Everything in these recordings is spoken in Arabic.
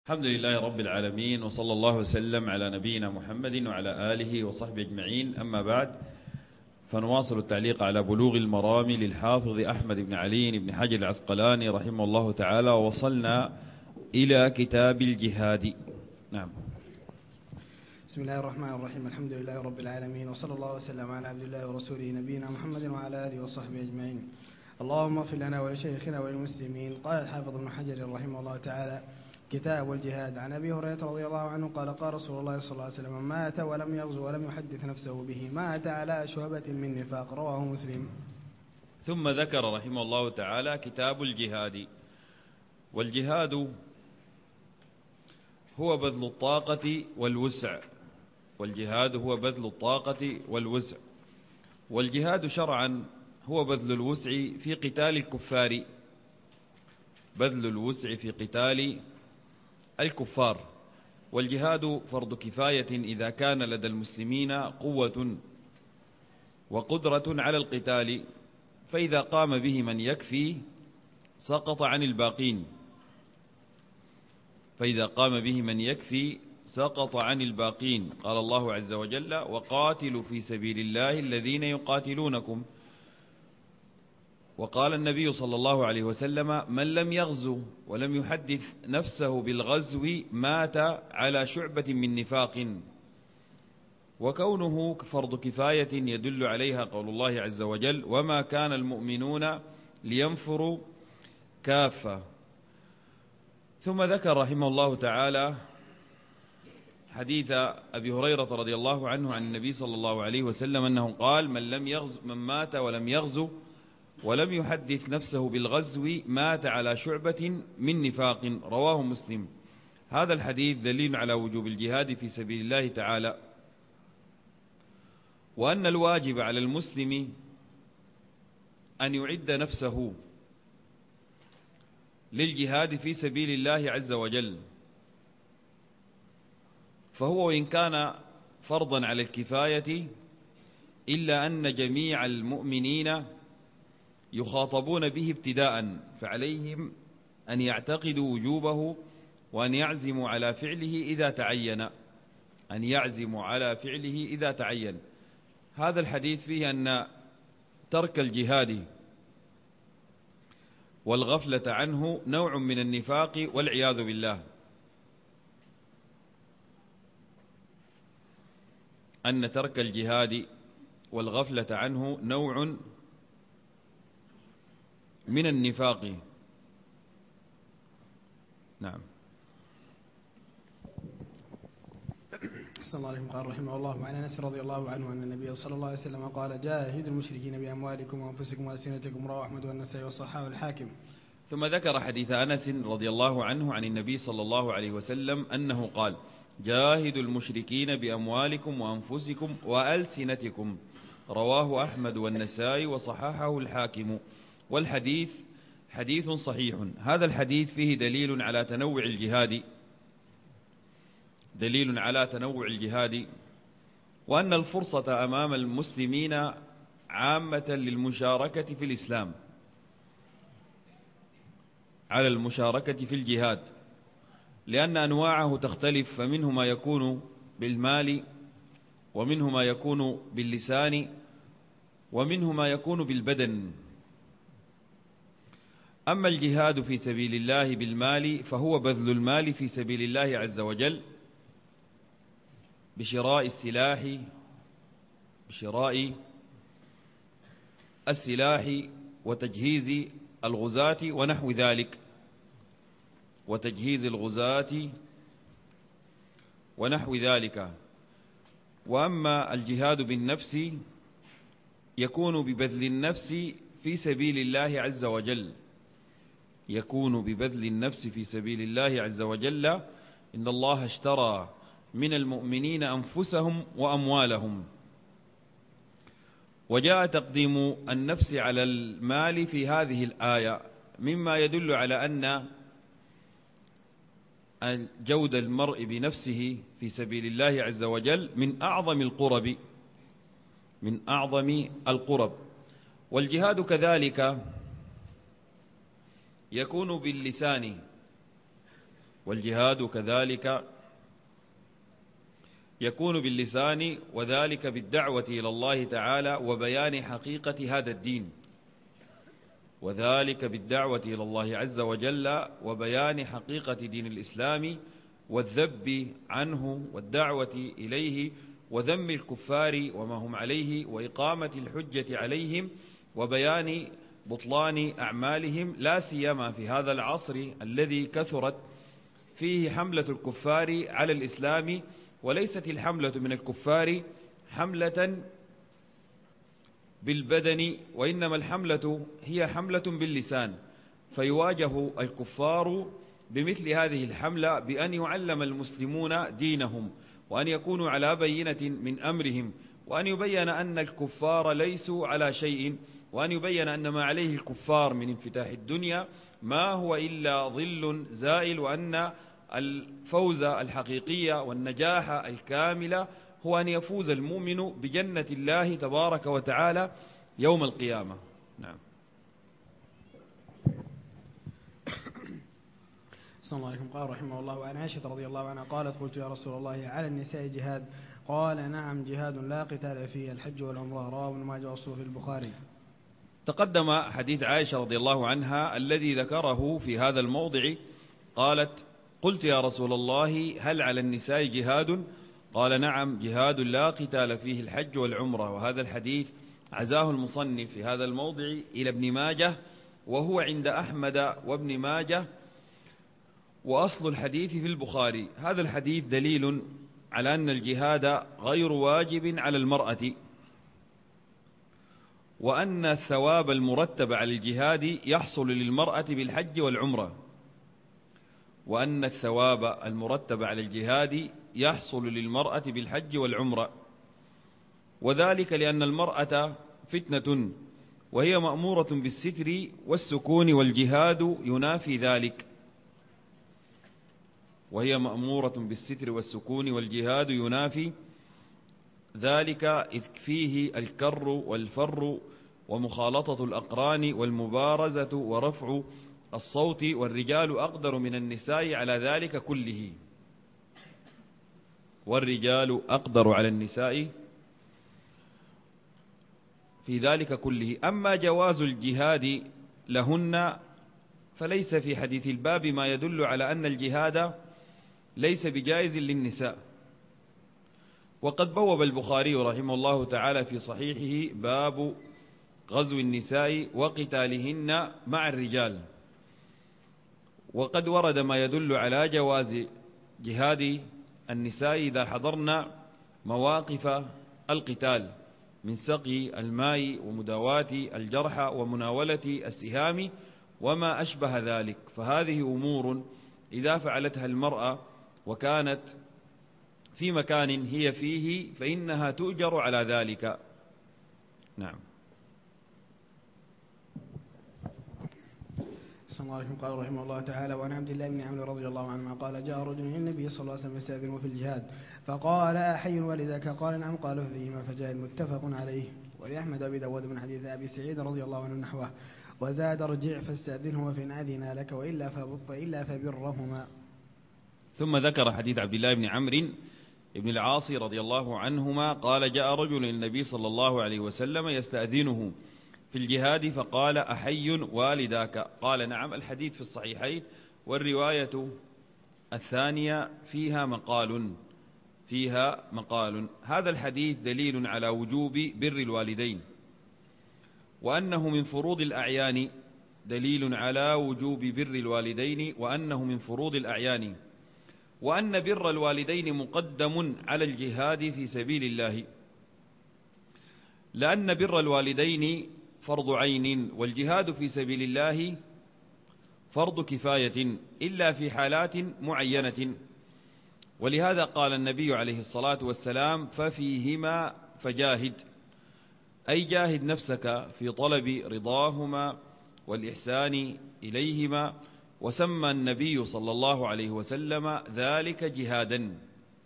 الحمد لله رب العالمين، وصلى الله وسلم على نبينا محمد وعلى آله وصحبه أجمعين. أما بعد، فنواصل التعليق على بلوغ المرام للحافظ أحمد بن علي بن حجر العسقلاني رحمه الله تعالى، ووصلنا إلى كتاب الجهاد. نعم. بسم الله الرحمن الرحيم. الحمد لله رب العالمين، وصلى الله وسلم على عبد الله ورسوله نبينا محمد وعلى آله وصحبه أجمعين. اللهم اغفر لنا ولشيخنا وللمسلمين. قال الحافظ ابن حجر رحمه الله تعالى: كتاب الجهاد. عن أبي هريرة رضي الله عنه قال: قال رسول الله صلى الله عليه وسلم: مات ولم يغزو ولم يحدث نفسه به مات على شعبة من نفاق. رواه مسلم. ثم ذكر رحمه الله تعالى كتاب الجهاد. والجهاد هو بذل الطاقة والوسع. والجهاد هو بذل الطاقة والوسع. والجهاد شرعا هو بذل الوسع في قتال الكفار. بذل الوسع في قتال الكفار. والجهاد فرض كفاية إذا كان لدى المسلمين قوة وقدرة على القتال، فإذا قام به من يكفي سقط عن الباقين. فإذا قام به من يكفي سقط عن الباقين. قال الله عز وجل: وقاتلوا في سبيل الله الذين يقاتلونكم. وقال النبي صلى الله عليه وسلم: من لم يغزو ولم يحدث نفسه بالغزو مات على شعبة من نفاق. وكونه فرض كفاية يدل عليها قول الله عز وجل: وما كان المؤمنون لينفروا كافة. ثم ذكر رحمه الله تعالى حديث أبي هريرة رضي الله عنه عن النبي صلى الله عليه وسلم أنه قال: من مات ولم يغزو ولم يحدث نفسه بالغزو مات على شعبة من نفاق. رواه مسلم. هذا الحديث دليل على وجوب الجهاد في سبيل الله تعالى، وأن الواجب على المسلم أن يعد نفسه للجهاد في سبيل الله عز وجل. فهو وإن كان فرضا على الكفاية، إلا أن جميع المؤمنين يخاطبون به ابتداء، فعليهم أن يعتقدوا وجوبه وأن يعزموا على فعله إذا تعين. أن يعزموا على فعله إذا تعين. هذا الحديث فيه أن ترك الجهاد والغفلة عنه نوع من النفاق والعياذ بالله. أن ترك الجهاد والغفلة عنه نوع من النفاق. نعم. أحسن الله عليكم. قال رحمه الله: وعن أنس رضي الله عنه أن النبي صلى الله عليه وسلم قال: جاهدوا المشركين بأموالكم وأنفسكم وألسنتكم. رواه أحمد والنسائي والصحاح والحاكم. ثم ذكر حديث أنس رضي الله عنه عن النبي صلى الله عليه وسلم أنه قال: جاهدوا المشركين بأموالكم وأنفسكم وألسنتكم. رواه أحمد والنسائي وصححه الحاكم. والحديث حديث صحيح. هذا الحديث فيه دليل على تنوع الجهاد. دليل على تنوع الجهاد، وأن الفرصة أمام المسلمين عامة للمشاركة في الإسلام على المشاركة في الجهاد، لأن أنواعه تختلف، فمنه ما يكون بالمال، ومنه ما يكون باللسان، ومنه ما يكون بالبدن. أما الجهاد في سبيل الله بالمال فهو بذل المال في سبيل الله عز وجل بشراء السلاح وتجهيز الغزاة ونحو ذلك. وأما الجهاد بالنفس يكون ببذل النفس في سبيل الله عز وجل. إن الله اشترى من المؤمنين أنفسهم وأموالهم. وجاء تقديم النفس على المال في هذه الآية مما يدل على أن جود المرء بنفسه في سبيل الله عز وجل من أعظم القرب. والجهاد كذلك يكون باللسان والجهاد كذلك يكون باللسان، وذلك بالدعوة إلى الله تعالى وبيان حقيقة هذا الدين، وذلك بالدعوة إلى الله عز وجل وبيان حقيقة دين الإسلام والذب عنه والدعوة إليه وذم الكفار وما هم عليه وإقامة الحجة عليهم وبيان بطلان أعمالهم، لا سيما في هذا العصر الذي كثرت فيه حملة الكفار على الإسلام، وليست الحملة من الكفار حملة بالبدن، وإنما الحملة هي حملة باللسان، فيواجه الكفار بمثل هذه الحملة بأن يعلم المسلمون دينهم، وأن يكونوا على بينة من أمرهم، وأن يبين أن الكفار ليسوا على شيء، وأن يبين أن ما عليه الكفار من انفتاح الدنيا ما هو إلا ظل زائل، وأن الفوز الحقيقي والنجاح الكامل هو أن يفوز المؤمن بجنة الله تبارك وتعالى يوم القيامة. نعم. صلى الله عليكم. قال رحمه الله: وعن عائشة رضي الله عنها قالت: قلت يا رسول الله على النساء جهاد؟ قال: نعم، جهاد لا قتال فيه، الحج والعمرة. رواه ابن ماجه وأصله في البخاري. تقدم حديث عائشة رضي الله عنها الذي ذكره في هذا الموضع. قالت: قلت يا رسول الله هل على النساء جهاد؟ قال: نعم، جهاد لا قتال فيه، الحج والعمرة. وهذا الحديث عزاه المصنف في هذا الموضع إلى ابن ماجه، وهو عند أحمد وابن ماجه، وأصل الحديث في البخاري. هذا الحديث دليل على أن الجهاد غير واجب على المرأة، وأن الثواب المرتب على الجهاد يحصل للمرأة بالحج والعمرة، وأن الثواب المرتب على الجهاد يحصل للمرأة بالحج والعمرة، وذلك لأن المرأة فتنة، وهي مأمورة بالستر والسكون، والجهاد ينافي ذلك، وهي مأمورة بالستر والسكون والجهاد ينافي ذلك، إذ فيه الكر والفر ومخالطة الأقران والمبارزة ورفع الصوت، والرجال أقدر من النساء على ذلك كله، والرجال أقدر على النساء في ذلك كله. أما جواز الجهاد لهن فليس في حديث الباب ما يدل على أن الجهاد ليس بجائز للنساء. وقد بوب البخاري رحمه الله تعالى في صحيحه باب غزو النساء وقتالهن مع الرجال، وقد ورد ما يدل على جواز جهاد النساء إذا حضرن مواقف القتال من سقي الماء ومداواة الجرحى ومناولة السهام وما أشبه ذلك، فهذه أمور إذا فعلتها المرأة وكانت في مكان هي فيه فإنها تؤجر على ذلك. نعم. صلى الله عليه وسلم. قال رحمه الله تعالى: وعن عبد الله بن عمرو رضي الله عنهما قال: جاء رجل إلى النبي صلى الله عليه وسلم يستأذنه في الجهاد، فقال: أحي والدك؟ قال: نعم. قال: ففيهما فجاهد. متفق عليه. ولأحمد وأبي داود من حديث أبي سعيد رضي الله عنه نحوه، وزاد: ارجع فاستأذنهما فإن أذن لك وإلا فبرهما. ثم ذكر حديث عبد الله بن عمرو بن العاص رضي الله عنهما قال: جاء رجل إلى النبي صلى الله عليه وسلم يستأذنه في الجهاد، فقال: أحي والداك؟ قال: نعم. الحديث في الصحيحين، والرواية الثانية فيها مقال. هذا الحديث دليل على وجوب بر الوالدين، وأنه من فروض الأعيان، دليل على وجوب بر الوالدين وأنه من فروض الأعيان، وأن بر الوالدين مقدم على الجهاد في سبيل الله، لأن بر الوالدين فرض عين، والجهاد في سبيل الله فرض كفاية إلا في حالات معينة. ولهذا قال النبي عليه الصلاة والسلام: ففيهما فجاهد، أي جاهد نفسك في طلب رضاهما والإحسان إليهما، وسمى النبي صلى الله عليه وسلم ذلك جهادا.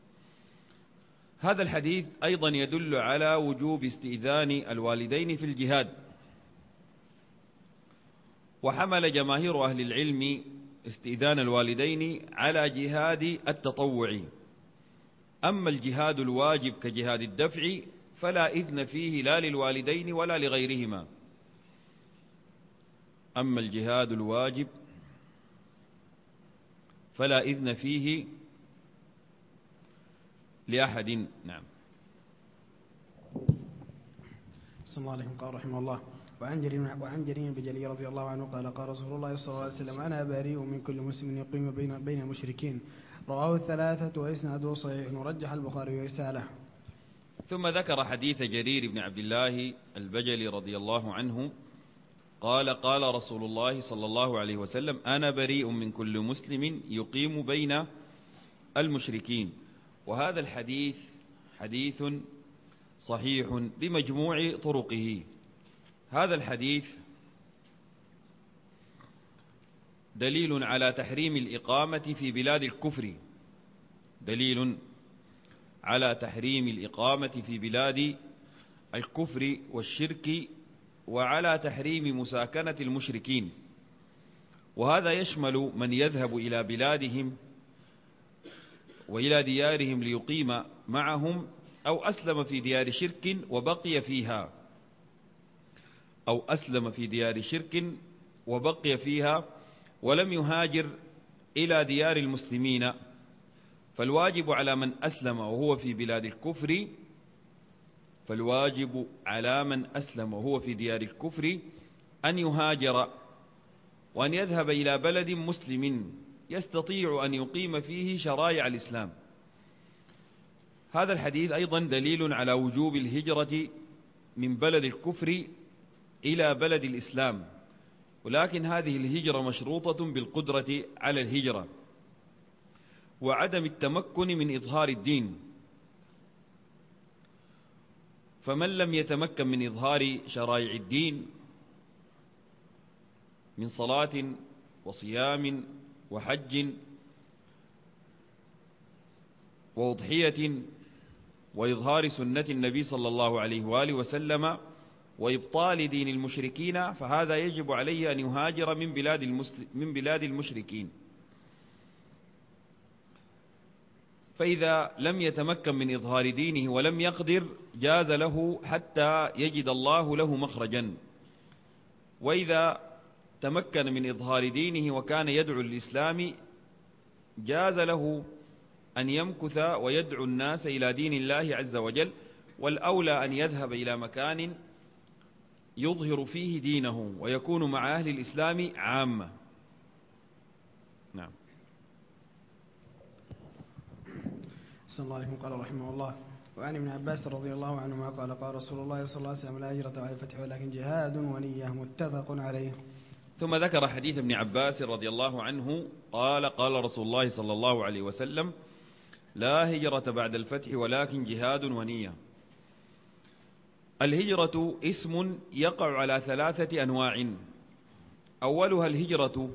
هذا الحديث أيضا يدل على وجوب استئذان الوالدين في الجهاد، وحمل جماهير أهل العلم استئذان الوالدين على جهاد التطوع. أما الجهاد الواجب كجهاد الدفع فلا إذن فيه لا للوالدين ولا لغيرهما. أما الجهاد الواجب فلا إذن فيه لأحد. نعم. صلى الله عليه قال رحمه الله: وعن جرير بجلي رضي الله عنه قال: قال رسول الله صلى الله عليه وسلم: أنا بريء من كل مسلم يقيم بين المشركين. رواه الثلاثة وإسناده صحيح، ورجح البخاري رسالة. ثم ذكر حديث جرير بن عبد الله البجلي رضي الله عنه قال: قال رسول الله صلى الله عليه وسلم: أنا بريء من كل مسلم يقيم بين المشركين. وهذا الحديث حديث صحيح بمجموع طرقه. هذا الحديث دليل على تحريم الإقامة في بلاد الكفر، دليل على تحريم الإقامة في بلاد الكفر والشرك، وعلى تحريم مساكنة المشركين. وهذا يشمل من يذهب إلى بلادهم وإلى ديارهم ليقيم معهم، أو أسلم في ديار شرك وبقي فيها، أو أسلم في ديار شرك وبقي فيها ولم يهاجر إلى ديار المسلمين. فالواجب على من أسلم وهو في بلاد الكفر، فالواجب على من أسلم وهو في ديار الكفر أن يهاجر وأن يذهب إلى بلد مسلم يستطيع أن يقيم فيه شرائع الإسلام. هذا الحديث أيضا دليل على وجوب الهجرة من بلد الكفر إلى بلد الإسلام، ولكن هذه الهجرة مشروطة بالقدرة على الهجرة وعدم التمكن من إظهار الدين. فمن لم يتمكن من إظهار شرائع الدين من صلاة وصيام وحج وأضحية وإظهار سنة النبي صلى الله عليه وآله وسلم وإبطال دين المشركين، فهذا يجب عليه أن يهاجر من بلاد المشركين. فإذا لم يتمكن من إظهار دينه ولم يقدر جاز له حتى يجد الله له مخرجا. وإذا تمكن من إظهار دينه وكان يدعو الإسلام جاز له أن يمكث ويدعو الناس إلى دين الله عز وجل، والأولى أن يذهب إلى مكان يظهر فيه دينه ويكون مع أهل الإسلام عامة. نعم. صلى الله عليه قال رحمه الله: وعن ابن عباس رضي الله عنهما قال: قال رسول الله صلى الله عليه وسلم: لا هجرة بعد الفتح ولكن جهاد ونية. متفق عليه. ثم ذكر حديث ابن عباس رضي الله عنه قال: قال رسول الله صلى الله عليه وسلم: لا هجرة بعد الفتح ولكن جهاد ونية. الهجرة اسم يقع على 3 أنواع. أولها الهجرة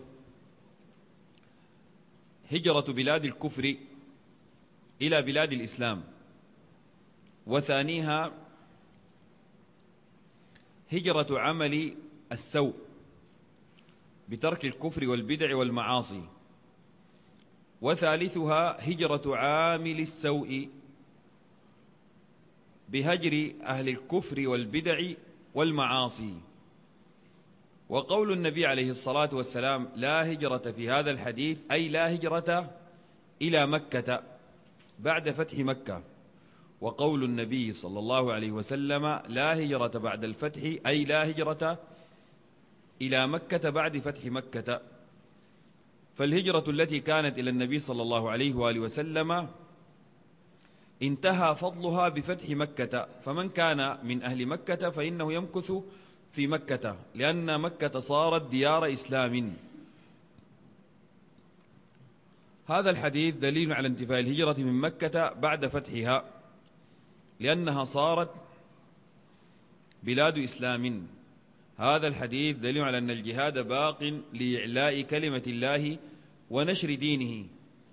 هجرة بلاد الكفر إلى بلاد الإسلام، وثانيها هجرة عمل السوء بترك الكفر والبدع والمعاصي، وثالثها هجرة عامل السوء بهجر أهل الكفر والبدع والمعاصي. وقول النبي عليه الصلاة والسلام: لا هجرة في هذا الحديث أي لا هجرة إلى مكة بعد فتح مكة. وقول النبي صلى الله عليه وسلم: لا هجرة بعد الفتح أي لا هجرة إلى مكة بعد فتح مكة. فالهجرة التي كانت إلى النبي صلى الله عليه وآله وسلم انتهى فضلها بفتح مكة، فمن كان من أهل مكة فإنه يمكث في مكة، لأن مكة صارت ديار إسلام. هذا الحديث دليل على انتفاء الهجرة من مكة بعد فتحها، لأنها صارت بلاد إسلام. هذا الحديث دليل على أن الجهاد باق لإعلاء كلمة الله ونشر دينه.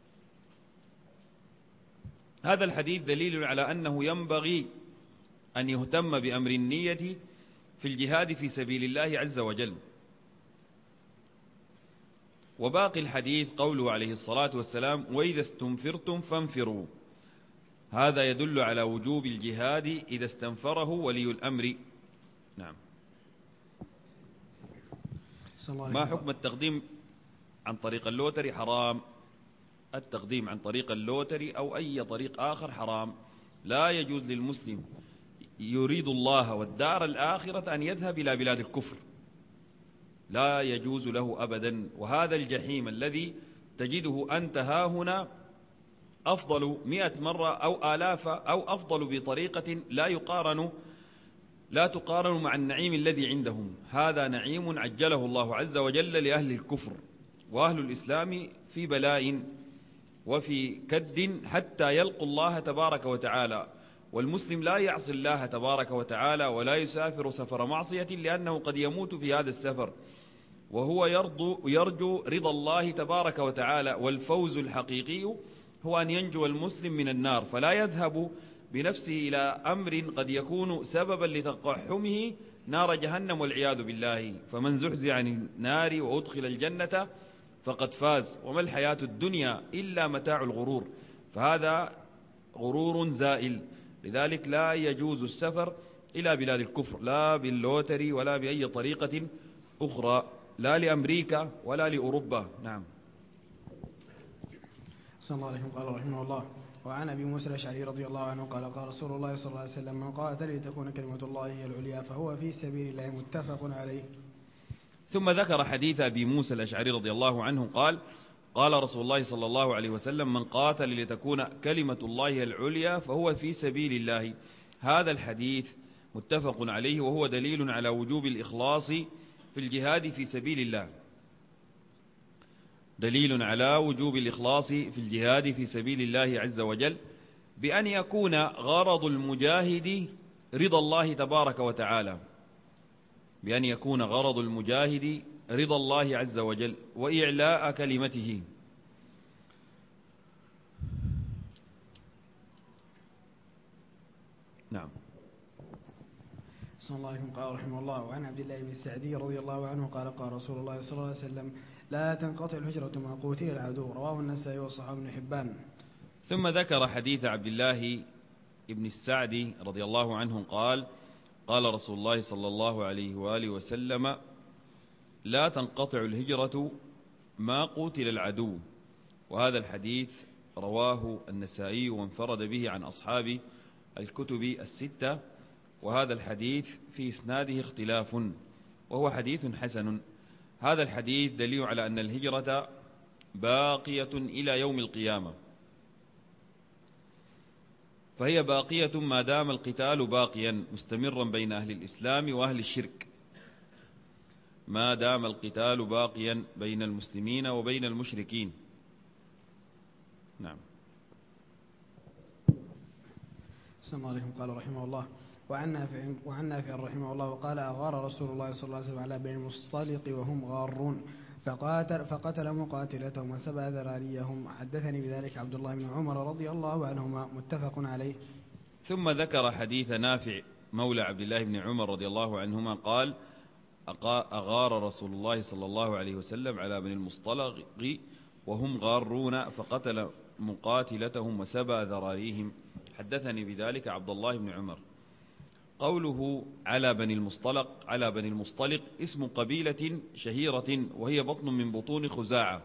هذا الحديث دليل على أنه ينبغي أن يهتم بأمر النية في الجهاد في سبيل الله عز وجل. وباقي الحديث قوله عليه الصلاة والسلام: وإذا استنفرتم فانفروا. هذا يدل على وجوب الجهاد إذا استنفره ولي الأمر. نعم. ما حكم التقديم عن طريق اللوتري؟ حرام. التقديم عن طريق اللوتري أو أي طريق آخر حرام. لا يجوز للمسلم يريد الله والدار الآخرة أن يذهب إلى بلاد الكفر، لا يجوز له أبدا. وهذا الجحيم الذي تجده أنت ها هنا أفضل 100 مرة أو آلاف أو أفضل بطريقة لا تقارن مع النعيم الذي عندهم. هذا نعيم عجله الله عز وجل لأهل الكفر، وأهل الإسلام في بلاء وفي كد حتى يلقوا الله تبارك وتعالى. والمسلم لا يعصي الله تبارك وتعالى ولا يسافر سفر معصية، لأنه قد يموت في هذا السفر وهو يرجو رضا الله تبارك وتعالى. والفوز الحقيقي هو أن ينجو المسلم من النار، فلا يذهب بنفسه إلى أمر قد يكون سببا لتقحمه نار جهنم والعياذ بالله. فمن زحزح عن النار وأدخل الجنة فقد فاز، وما الحياة الدنيا إلا متاع الغرور. فهذا غرور زائل. لذلك لا يجوز السفر إلى بلاد الكفر، لا باللوتري ولا بأي طريقة أخرى، لا لأمريكا ولا لأوروبا. نعم. صلى الله عليه وسلم. قال رحمه الله: وعن أبي موسى الأشعري رضي الله عنه قال: قال رسول الله صلى الله عليه وسلم: من قاتل لتكون كلمة الله هي العليا فهو في سبيل الله. متفق عليه. ثم ذكر حديث أبي موسى الأشعري رضي الله عنه قال: قال رسول الله صلى الله عليه وسلم: من قاتل لتكون كلمة الله العليا فهو في سبيل الله. هذا الحديث متفق عليه، وهو دليل على وجوب الإخلاص في الجهاد في سبيل الله. دليل على وجوب الإخلاص في الجهاد في سبيل الله عز وجل، بأن يكون غرض المجاهد رضا الله تبارك وتعالى، بأن يكون غرض المجاهد رضا الله عز وجل وإعلاء كلمته. نعم. صلى الله عليه وسلم. قال رحمه الله: وعن عبد الله بن السعدي رضي الله عنه قال: قال رسول الله صلى الله عليه وسلم: لا تنقطع الهجرة ما قوتل العدو. رواه النسائي وصححه ابن حبان. ثم ذكر حديث عبد الله بن السعدي رضي الله عنه قال: قال رسول الله صلى الله عليه وآله وسلم: لا تنقطع الهجرة ما قوتل العدو. وهذا الحديث رواه النسائي وانفرد به عن أصحاب الكتب الستة. وهذا الحديث في إسناده اختلاف، وهو حديث حسن. هذا الحديث دليل على أن الهجرة باقية إلى يوم القيامة، فهي باقية ما دام القتال باقيا مستمرا بين أهل الإسلام وأهل الشرك، ما دام القتال باقيا بين المسلمين وبين المشركين. نعم. صلى الله عليه وسلم. قال رحمه الله: وعن نافع رحمه الله وقال: أغار رسول الله صلى الله عليه وسلم على بني المصطلق وهم غارون فقتل مقاتلتهم وسبع ذراريهم. حدثني بذلك عبد الله بن عمر رضي الله عنهما. متفق عليه. ثم ذكر حديث نافع مولى عبد الله بن عمر رضي الله عنهما قال: أغار رسول الله صلى الله عليه وسلم على بني المصطلق وهم غارون فقتل مقاتلتهم وسبع ذراريهم. حدثني بذلك عبد الله بن عمر. قوله على بني المصطلق اسم قبيلة شهيرة، وهي بطن من بطون خزاعة،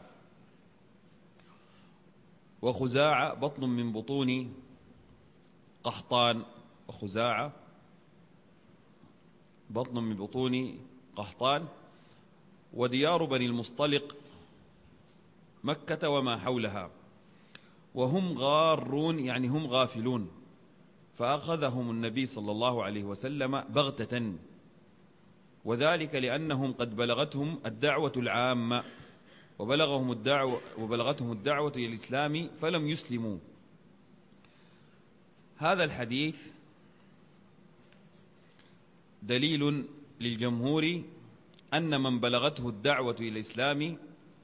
وخزاعة بطن من بطون قحطان، وخزاعة بطن من بطون قحطان. وديار بني المصطلق مكة وما حولها. وهم غارون يعني هم غافلون، فأخذهم النبي صلى الله عليه وسلم بغتة، وذلك لأنهم قد بلغتهم الدعوة العامة وبلغتهم الدعوة إلى الإسلام فلم يسلموا. هذا الحديث دليل للجمهور أن من بلغته الدعوة إلى الإسلام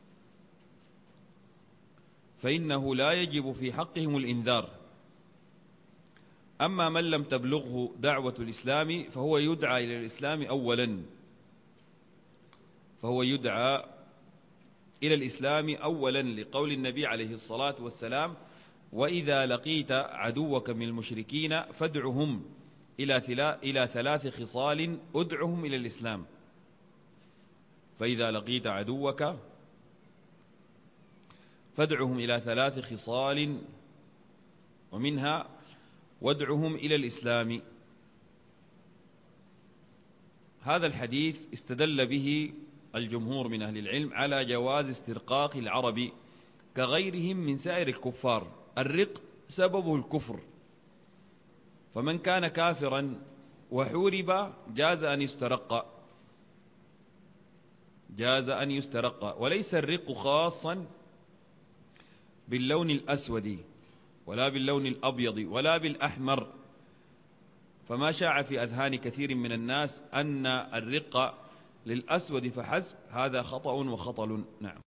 فإنه لا يجب في حقهم الإنذار. أما من لم تبلغه دعوة الإسلام فهو يدعى إلى الإسلام أولا، فهو يدعى إلى الإسلام أولا لقول النبي عليه الصلاة والسلام: وإذا لقيت عدوك من المشركين فادعهم إلى 3 خصال ادعهم إلى الإسلام. فإذا لقيت عدوك فادعهم إلى 3 خصال، ومنها وادعهم إلى الإسلام. هذا الحديث استدل به الجمهور من أهل العلم على جواز استرقاق العرب كغيرهم من سائر الكفار. الرق سببه الكفر، فمن كان كافرا وحورب جاز أن يسترق، وليس الرق خاصا باللون الأسود ولا باللون الأبيض ولا بالأحمر، فما شاع في أذهان كثير من الناس أن الرق للأسود فحسب، هذا خطأ وخطل. نعم.